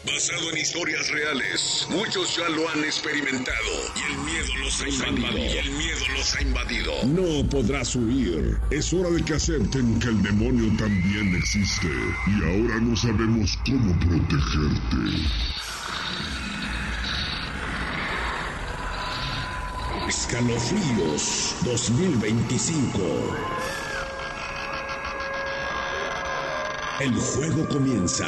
basado en historias reales. Muchos ya lo han experimentado y el miedo los ha invadido. No podrás huir. Es hora de que acepten que el demonio también existe. Y ahora no sabemos cómo protegerte. Escalofríos 2025. El juego comienza.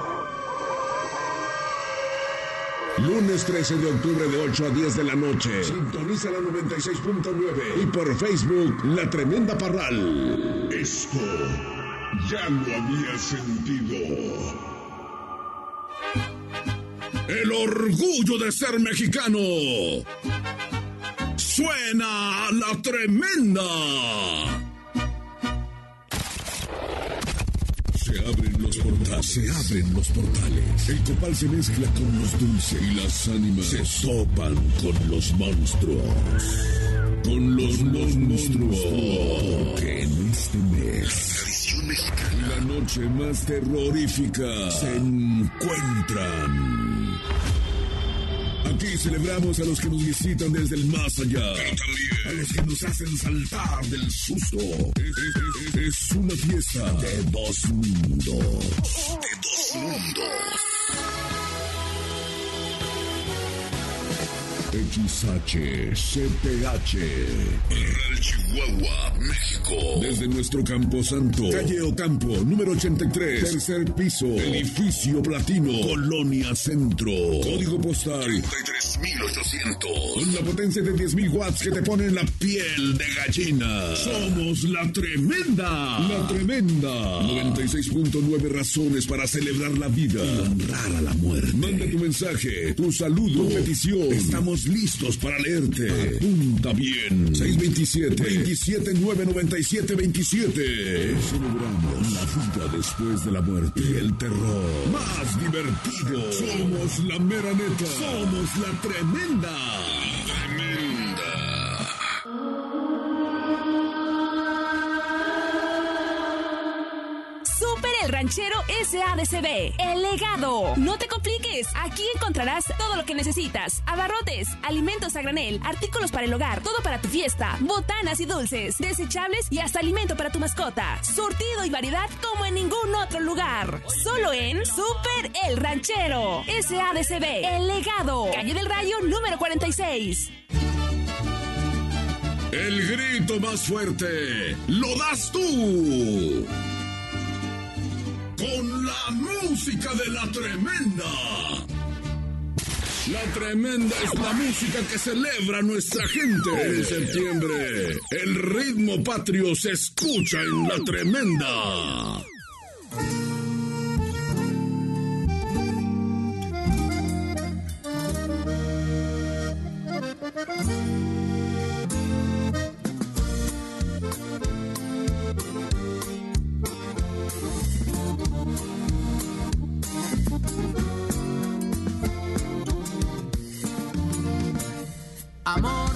Lunes 13 de octubre de 8 a 10 de la noche. Sintoniza la 96.9 y por Facebook La Tremenda Parral. Esto ya lo había sentido. El orgullo de ser mexicano. Suena La Tremenda. Se abren los portales. El copal se mezcla con los dulces y las ánimas se topan con los monstruos. Porque en este mes, la tradición mexicana, la noche más terrorífica, se encuentran. Aquí celebramos a los que nos visitan desde el más allá, pero también a los que nos hacen saltar del susto. Es una fiesta de dos mundos. XHCPH Parral, Chihuahua, México. Desde nuestro camposanto, calle Ocampo, número 83, tercer piso, edificio Platino, Colonia Centro, código postal 33,800. con la potencia de 10,000 watts que te pone la piel de gallina. Somos La Tremenda. La Tremenda. 96.9 razones para celebrar la vida y honrar a la muerte. Manda tu mensaje, tu saludo, tu petición. Estamos listos para leerte. Apunta bien. 627-279-9727. Celebramos la vida después de la muerte y el terror más divertido. Somos la mera neta. Somos La Tremenda. El Ranchero SADCB, El Legado. No te compliques, aquí encontrarás todo lo que necesitas: abarrotes, alimentos a granel, artículos para el hogar, todo para tu fiesta, botanas y dulces, desechables y hasta alimento para tu mascota. Surtido y variedad como en ningún otro lugar. Solo en Super El Ranchero SADCB, El Legado, calle del Rayo número 46. El grito más fuerte lo das tú. Con la música de La Tremenda. La Tremenda es la música que celebra nuestra gente. En septiembre, el ritmo patrio se escucha en La Tremenda. Amor,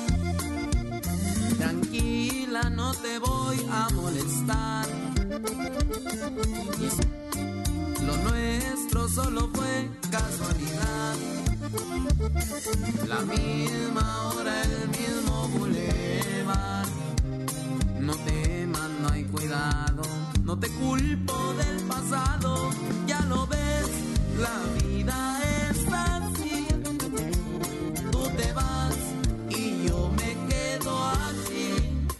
tranquila, no te voy a molestar. Lo nuestro solo fue casualidad. La misma hora, el mismo bulevar. No temas, no hay cuidado. No te culpo del pasado. Ya lo ves, la vida es así. Tú te vas y yo me quedo aquí.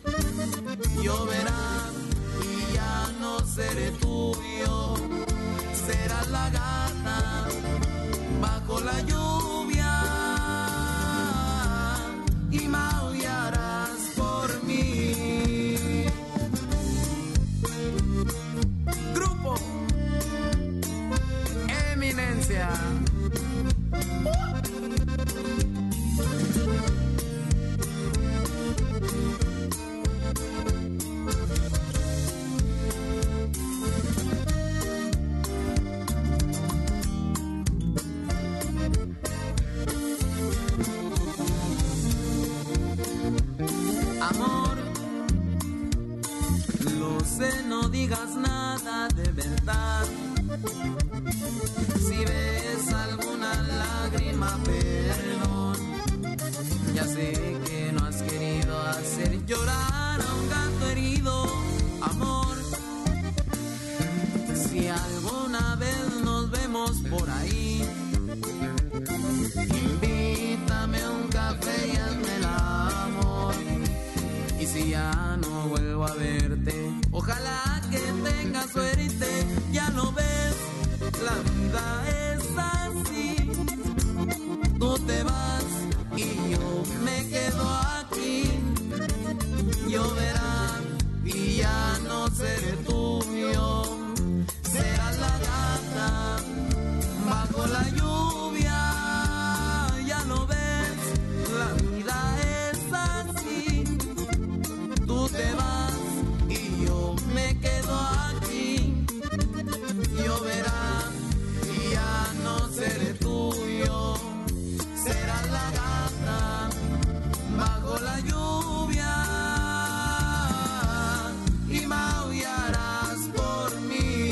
Lloverá y ya no seré tuyo. Serás la gata bajo la lluvia y maullarás por mí. Grupo Eminencia. Amor, lo sé, no digas nada de verdad. Si ves perdón. Ya sé que no has querido hacer llorar a un gato herido, amor. Si alguna vez nos vemos por ahí, invítame a un café y hazme el amor. Y si ya no vuelvo a verte, ojalá que tengas suerte. Ya lo ves, la vida es así. Tú te vas y yo me quedo aquí. Lloverá y ya no seré tuyo. Serás la gata bajo la lluvia. Ya lo ves, la vida es así. Tú te vas y yo me quedo aquí. Lloverá y ya no seré tuyo. Serás la gata bajo la lluvia y maullarás por mí.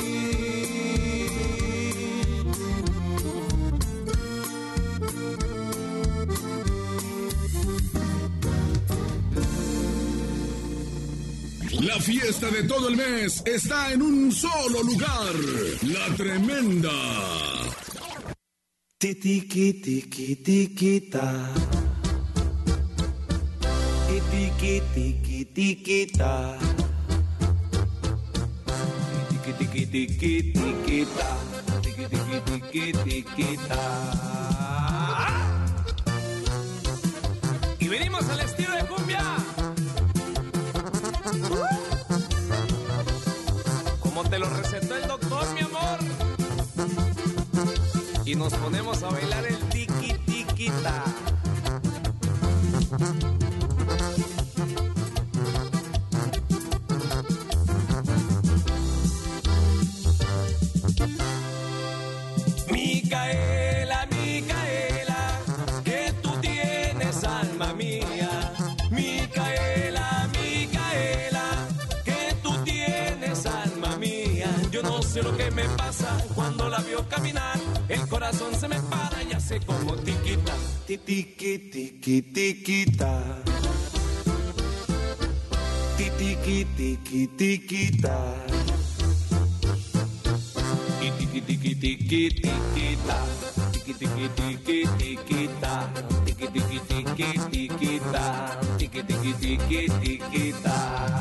La fiesta de todo el mes está en un solo lugar. La Tremenda. Tiki tiki tiquita. Tiki tiki tiquita. Tiki tiki tiki tiquita. Tiki tiki tiki tiquita. Y venimos al estilo de cumbia. Como te lo recetó el doctor, mi amor. Y nos ponemos a bailar el tiki tiquita. Micaela, Micaela, que tú tienes alma mía. Micaela, Micaela, que tú tienes alma mía. Yo no sé lo que me pasa cuando la veo caminar. El corazón se me para, ya sé como tiquita. Tiki tiki tiquita. Tiki tiki tiquita. Tiki tiki tiki tiquita. Tiki tiki tiki tiquita. Tiki tiki tiki tiquita. Tiki tiki tiki tiquita.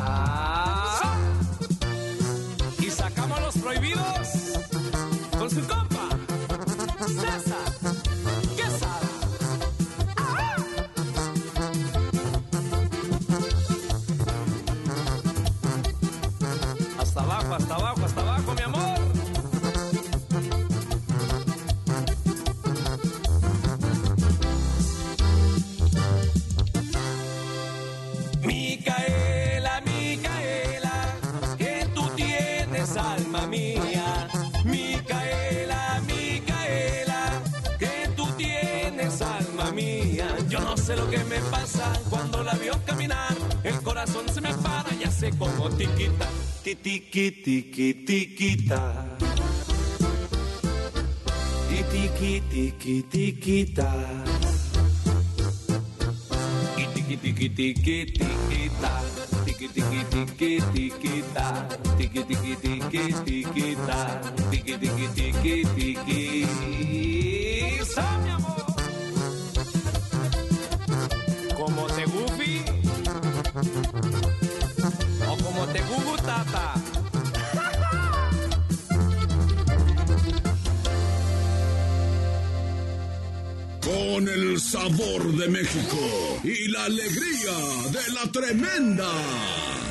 Y sacamos los prohibidos con su compa César Quesada. Hasta abajo, hasta abajo, hasta abajo, mi amor. Micaela, Micaela, que tú tienes alma mía. Micaela, Micaela, que tú tienes alma mía. Yo no sé lo que me pasa cuando la veo caminar. El corazón se me para, ya sé como tiquita. Tiki tiki tiquita. Tiki tiki tiquita. Tiki tiki tiki tiquita. Tiki tiki tiki tiquita. Tiki tiki tiki tiquita. Tiki tiki tiki tiki. ¡Sa, mi amor! Como te gufi o como te gugu tata. Con el sabor de México y la alegría de La Tremenda.